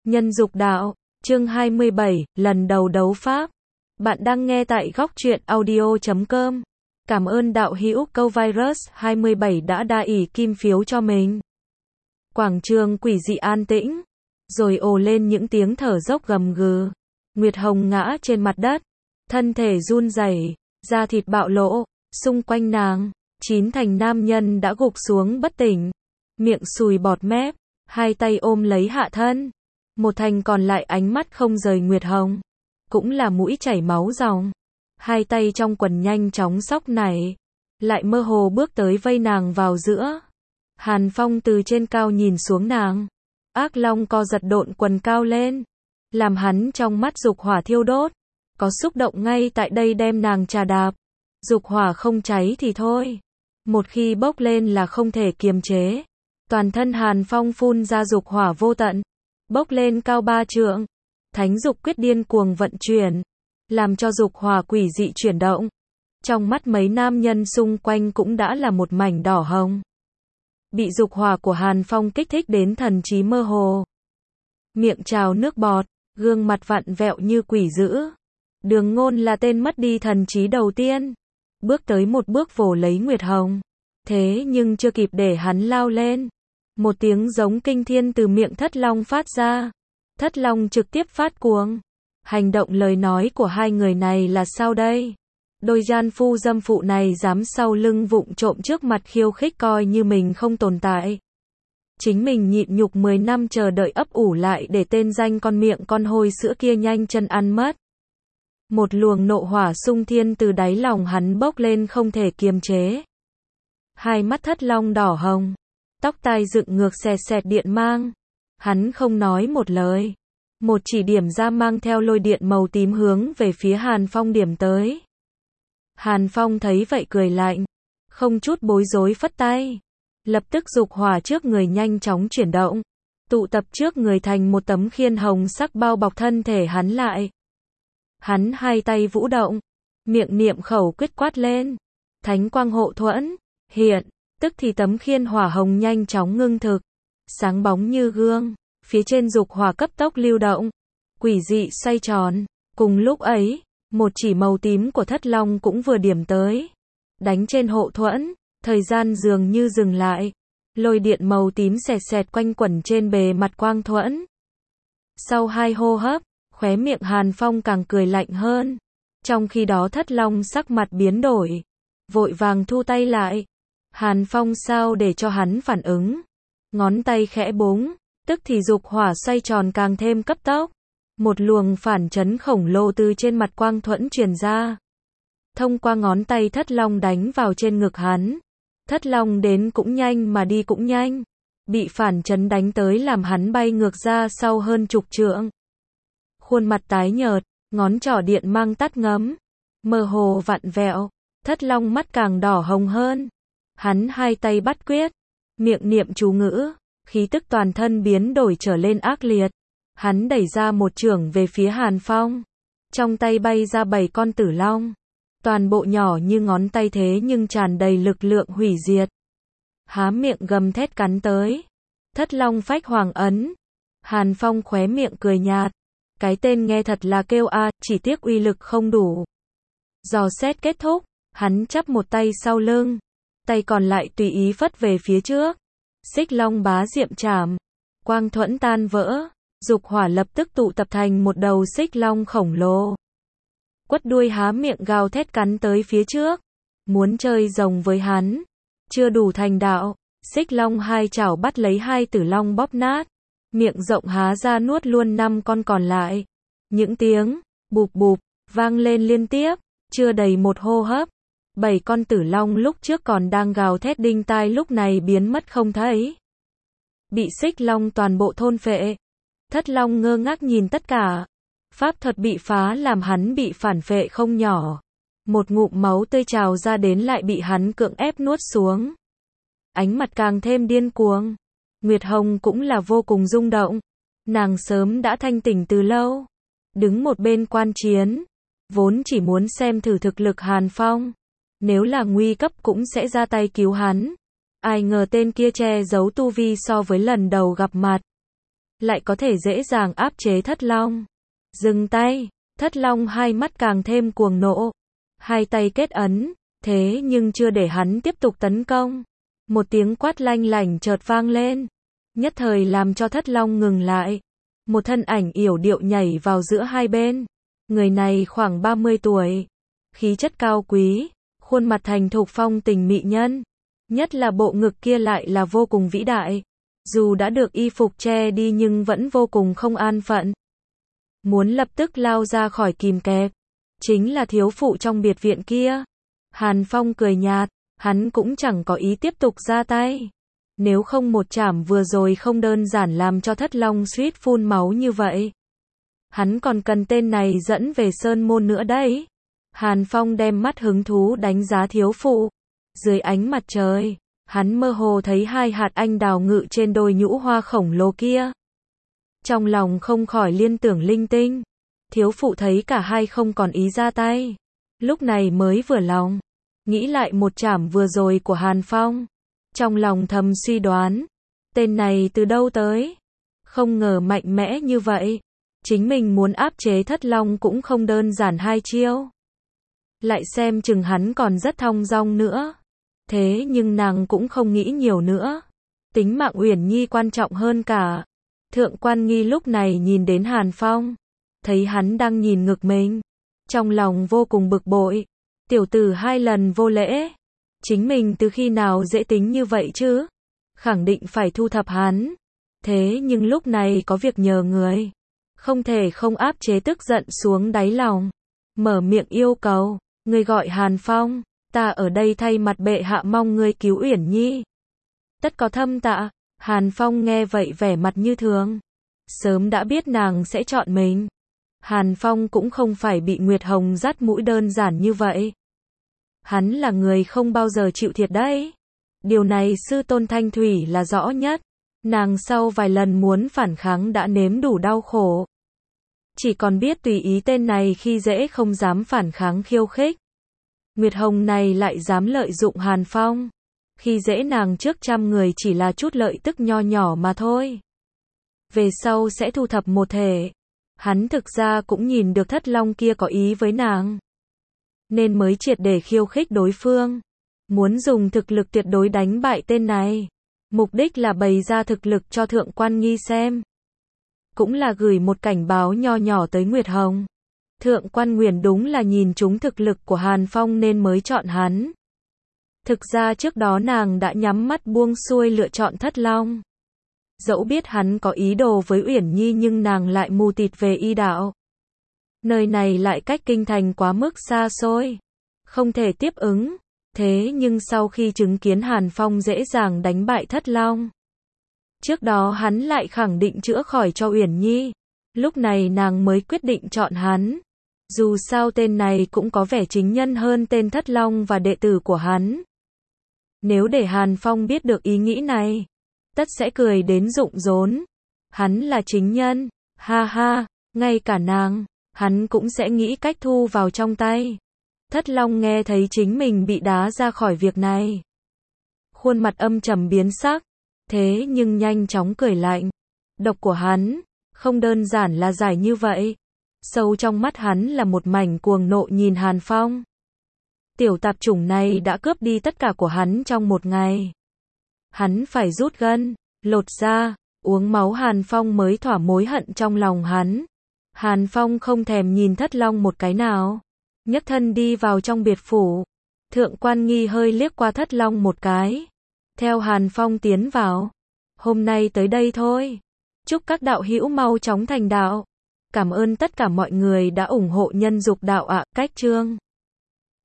Nhân dục đạo, chương 27, lần đầu đấu pháp. Bạn đang nghe tại góc truyện audio.com. Cảm ơn đạo hữu câu virus 27 đã đa ỷ kim phiếu cho mình. Quảng trường quỷ dị an tĩnh, rồi ồ lên những tiếng thở dốc gầm gừ. Nguyệt Hồng ngã trên mặt đất, thân thể run rẩy, da thịt bạo lộ, xung quanh nàng, 9 thành nam nhân đã gục xuống bất tỉnh, miệng sùi bọt mép, hai tay ôm lấy hạ thân. Một thành còn lại ánh mắt không rời Nguyệt Hồng, cũng là mũi chảy máu ròng. Hai tay trong quần nhanh chóng xóc nảy, lại mơ hồ bước tới vây nàng vào giữa. Hàn Phong từ trên cao nhìn xuống nàng, ác long co giật độn quần cao lên, làm hắn trong mắt dục hỏa thiêu đốt, có xúc động ngay tại đây đem nàng trà đạp. Dục hỏa không cháy thì thôi, một khi bốc lên là không thể kiềm chế. Toàn thân Hàn Phong phun ra dục hỏa vô tận, bốc lên cao 3 trượng. Thánh dục quyết điên cuồng vận chuyển, làm cho dục hỏa quỷ dị chuyển động. Trong mắt mấy nam nhân xung quanh cũng đã là một mảnh đỏ hồng. Bị dục hỏa của Hàn Phong kích thích đến thần trí mơ hồ. Miệng trào nước bọt, gương mặt vặn vẹo như quỷ dữ. Đường Ngôn là tên mất đi thần trí đầu tiên, bước tới một bước vồ lấy Nguyệt Hồng. Thế nhưng chưa kịp để hắn lao lên, một tiếng giống kinh thiên từ miệng Thất Long phát ra. Thất Long trực tiếp phát cuồng. Hành động lời nói của hai người này là sao đây? Đôi gian phu dâm phụ này dám sau lưng vụng trộm trước mặt khiêu khích coi như mình không tồn tại. Chính mình nhịn nhục 10 năm chờ đợi ấp ủ lại để tên danh con miệng con hôi sữa kia nhanh chân ăn mất. Một luồng nộ hỏa xung thiên từ đáy lòng hắn bốc lên không thể kiềm chế. Hai mắt Thất Long đỏ hồng, tóc tai dựng ngược xẹt xẹt điện mang. Hắn không nói một lời, một chỉ điểm ra mang theo lôi điện màu tím hướng về phía Hàn Phong điểm tới. Hàn Phong thấy vậy cười lạnh, không chút bối rối phất tay. Lập tức dục hỏa trước người nhanh chóng chuyển động, tụ tập trước người thành một tấm khiên hồng sắc bao bọc thân thể hắn lại. Hắn hai tay vũ động, miệng niệm khẩu quyết quát lên. Thánh quang hộ thuẫn, hiện, tức thì tấm khiên hỏa hồng nhanh chóng ngưng thực, sáng bóng như gương, phía trên dục hỏa cấp tốc lưu động, quỷ dị xoay tròn. Cùng lúc ấy, một chỉ màu tím của Thất Long cũng vừa điểm tới, đánh trên hộ thuẫn, thời gian dường như dừng lại, lôi điện màu tím xẹt xẹt quanh quẩn trên bề mặt quang thuẫn. Sau 2 hô hấp, khóe miệng Hàn Phong càng cười lạnh hơn, trong khi đó Thất Long sắc mặt biến đổi, vội vàng thu tay lại. Hàn Phong sao để cho hắn phản ứng, ngón tay khẽ búng, tức thì dục hỏa xoay tròn càng thêm cấp tốc. Một luồng phản chấn khổng lồ từ trên mặt quang thuẫn truyền ra, thông qua ngón tay Thất Long đánh vào trên ngực hắn. Thất Long đến cũng nhanh mà đi cũng nhanh, bị phản chấn đánh tới làm hắn bay ngược ra sau hơn chục trượng. Khuôn mặt tái nhợt, ngón trỏ điện mang tắt ngấm, mơ hồ vặn vẹo. Thất Long mắt càng đỏ hồng hơn. Hắn hai tay bắt quyết, miệng niệm chú ngữ, khí tức toàn thân biến đổi trở lên ác liệt. Hắn đẩy ra một chưởng về phía Hàn Phong, trong tay bay ra 7 con tử long, toàn bộ nhỏ như ngón tay thế nhưng tràn đầy lực lượng hủy diệt. Há miệng gầm thét cắn tới. Thất Long phách hoàng ấn. Hàn Phong khóe miệng cười nhạt, cái tên nghe thật là kêu a, chỉ tiếc uy lực không đủ. Dò xét kết thúc, hắn chắp một tay sau lưng, tay còn lại tùy ý phất về phía trước. Xích Long bá diệm chảm, quang thuẫn tan vỡ. Dục hỏa lập tức tụ tập thành một đầu xích long khổng lồ. Quất đuôi há miệng gào thét cắn tới phía trước, muốn chơi rồng với hắn. Chưa đủ thành đạo, xích long hai chảo bắt lấy 2 tử long bóp nát, miệng rộng há ra nuốt luôn 5 con còn lại. Những tiếng bụp bụp vang lên liên tiếp, chưa đầy một hô hấp, 7 con tử long lúc trước còn đang gào thét đinh tai lúc này biến mất không thấy, bị xích long toàn bộ thôn phệ. Thất Long ngơ ngác nhìn tất cả, pháp thuật bị phá làm hắn bị phản phệ không nhỏ. Một ngụm máu tươi trào ra đến lại bị hắn cưỡng ép nuốt xuống. Ánh mặt càng thêm điên cuồng. Nguyệt Hồng cũng là vô cùng rung động. Nàng sớm đã thanh tỉnh từ lâu, đứng một bên quan chiến, vốn chỉ muốn xem thử thực lực Hàn Phong, nếu là nguy cấp cũng sẽ ra tay cứu hắn. Ai ngờ tên kia che giấu tu vi so với lần đầu gặp mặt. lại có thể dễ dàng áp chế Thất Long. Dừng tay, Thất Long hai mắt càng thêm cuồng nộ. Hai tay kết ấn, thế nhưng chưa để hắn tiếp tục tấn công. Một tiếng quát lanh lảnh chợt vang lên, nhất thời làm cho Thất Long ngừng lại. Một thân ảnh yểu điệu nhảy vào giữa hai bên. Người này khoảng 30 tuổi, khí chất cao quý, khuôn mặt thành thục phong tình mỹ nhân, nhất là bộ ngực kia lại là vô cùng vĩ đại. Dù đã được y phục che đi nhưng vẫn vô cùng không an phận. Muốn lập tức lao ra khỏi kìm kẹp, chính là thiếu phụ trong biệt viện kia. Hàn Phong cười nhạt, hắn cũng chẳng có ý tiếp tục ra tay. Nếu không một chảm vừa rồi không đơn giản làm cho Thất Long suýt phun máu như vậy. Hắn còn cần tên này dẫn về Sơn Môn nữa đấy. Hàn Phong đem mắt hứng thú đánh giá thiếu phụ. Dưới ánh mặt trời, hắn mơ hồ thấy hai hạt anh đào ngự trên đôi nhũ hoa khổng lồ kia. Trong lòng không khỏi liên tưởng linh tinh. Thiếu phụ thấy cả hai không còn ý ra tay, lúc này mới vừa lòng. Nghĩ lại một chảm vừa rồi của Hàn Phong, trong lòng thầm suy đoán, tên này từ đâu tới? Không ngờ mạnh mẽ như vậy. Chính mình muốn áp chế Thất Long cũng không đơn giản hai chiêu. Lại xem chừng hắn còn rất thong dong nữa. Thế nhưng nàng cũng không nghĩ nhiều nữa. Tính mạng Uyển Nhi quan trọng hơn cả. Thượng Quan Nghi lúc này nhìn đến Hàn Phong, thấy hắn đang nhìn ngực mình, trong lòng vô cùng bực bội. Tiểu tử hai lần vô lễ, chính mình từ khi nào dễ tính như vậy chứ? Khẳng định phải thu thập hắn. Thế nhưng lúc này có việc nhờ người, không thể không áp chế tức giận xuống đáy lòng. Mở miệng yêu cầu, người gọi Hàn Phong, ta ở đây thay mặt bệ hạ mong ngươi cứu Uyển Nhi. Tất có thâm tạ. Hàn Phong nghe vậy vẻ mặt như thường. Sớm đã biết nàng sẽ chọn mình. Hàn Phong cũng không phải bị Nguyệt Hồng dắt mũi đơn giản như vậy. Hắn là người không bao giờ chịu thiệt đấy. Điều này sư tôn Thanh Thủy là rõ nhất. Nàng sau vài lần muốn phản kháng đã nếm đủ đau khổ. Chỉ còn biết tùy ý tên này khi dễ không dám phản kháng khiêu khích. Nguyệt Hồng này lại dám lợi dụng Hàn Phong. Khi dễ nàng trước trăm người chỉ là chút lợi tức nho nhỏ mà thôi. Về sau sẽ thu thập một thể. Hắn thực ra cũng nhìn được Thất Long kia có ý với nàng, nên mới triệt để khiêu khích đối phương. Muốn dùng thực lực tuyệt đối đánh bại tên này. Mục đích là bày ra thực lực cho Thượng Quan Nghi xem. Cũng là gửi một cảnh báo nho nhỏ tới Nguyệt Hồng. Thượng Quan Nguyền đúng là nhìn trúng thực lực của Hàn Phong nên mới chọn hắn. Thực ra trước đó nàng đã nhắm mắt buông xuôi lựa chọn Thất Long. Dẫu biết hắn có ý đồ với Uyển Nhi nhưng nàng lại mù tịt về y đạo. Nơi này lại cách kinh thành quá mức xa xôi, không thể tiếp ứng. Thế nhưng sau khi chứng kiến Hàn Phong dễ dàng đánh bại Thất Long, trước đó hắn lại khẳng định chữa khỏi cho Uyển Nhi. Lúc này nàng mới quyết định chọn hắn. Dù sao tên này cũng có vẻ chính nhân hơn tên Thất Long và đệ tử của hắn. Nếu để Hàn Phong biết được ý nghĩ này, tất sẽ cười đến rụng rốn. Hắn là chính nhân, ha ha, ngay cả nàng, hắn cũng sẽ nghĩ cách thu vào trong tay. Thất Long nghe thấy chính mình bị đá ra khỏi việc này, khuôn mặt âm trầm biến sắc, thế nhưng nhanh chóng cười lạnh. Độc của hắn, không đơn giản là giải như vậy. Sâu trong mắt hắn là một mảnh cuồng nộ nhìn Hàn Phong. Tiểu tạp chủng này đã cướp đi tất cả của hắn trong một ngày. Hắn phải rút gân, lột da, uống máu Hàn Phong mới thỏa mối hận trong lòng hắn. Hàn Phong không thèm nhìn Thất Long một cái nào, nhấc thân đi vào trong biệt phủ. Thượng Quan Nghi hơi liếc qua Thất Long một cái, theo Hàn Phong tiến vào. Hôm nay tới đây thôi. Chúc các đạo hữu mau chóng thành đạo. Cảm ơn tất cả mọi người đã ủng hộ Nhân Dục Đạo ạ. Cách chương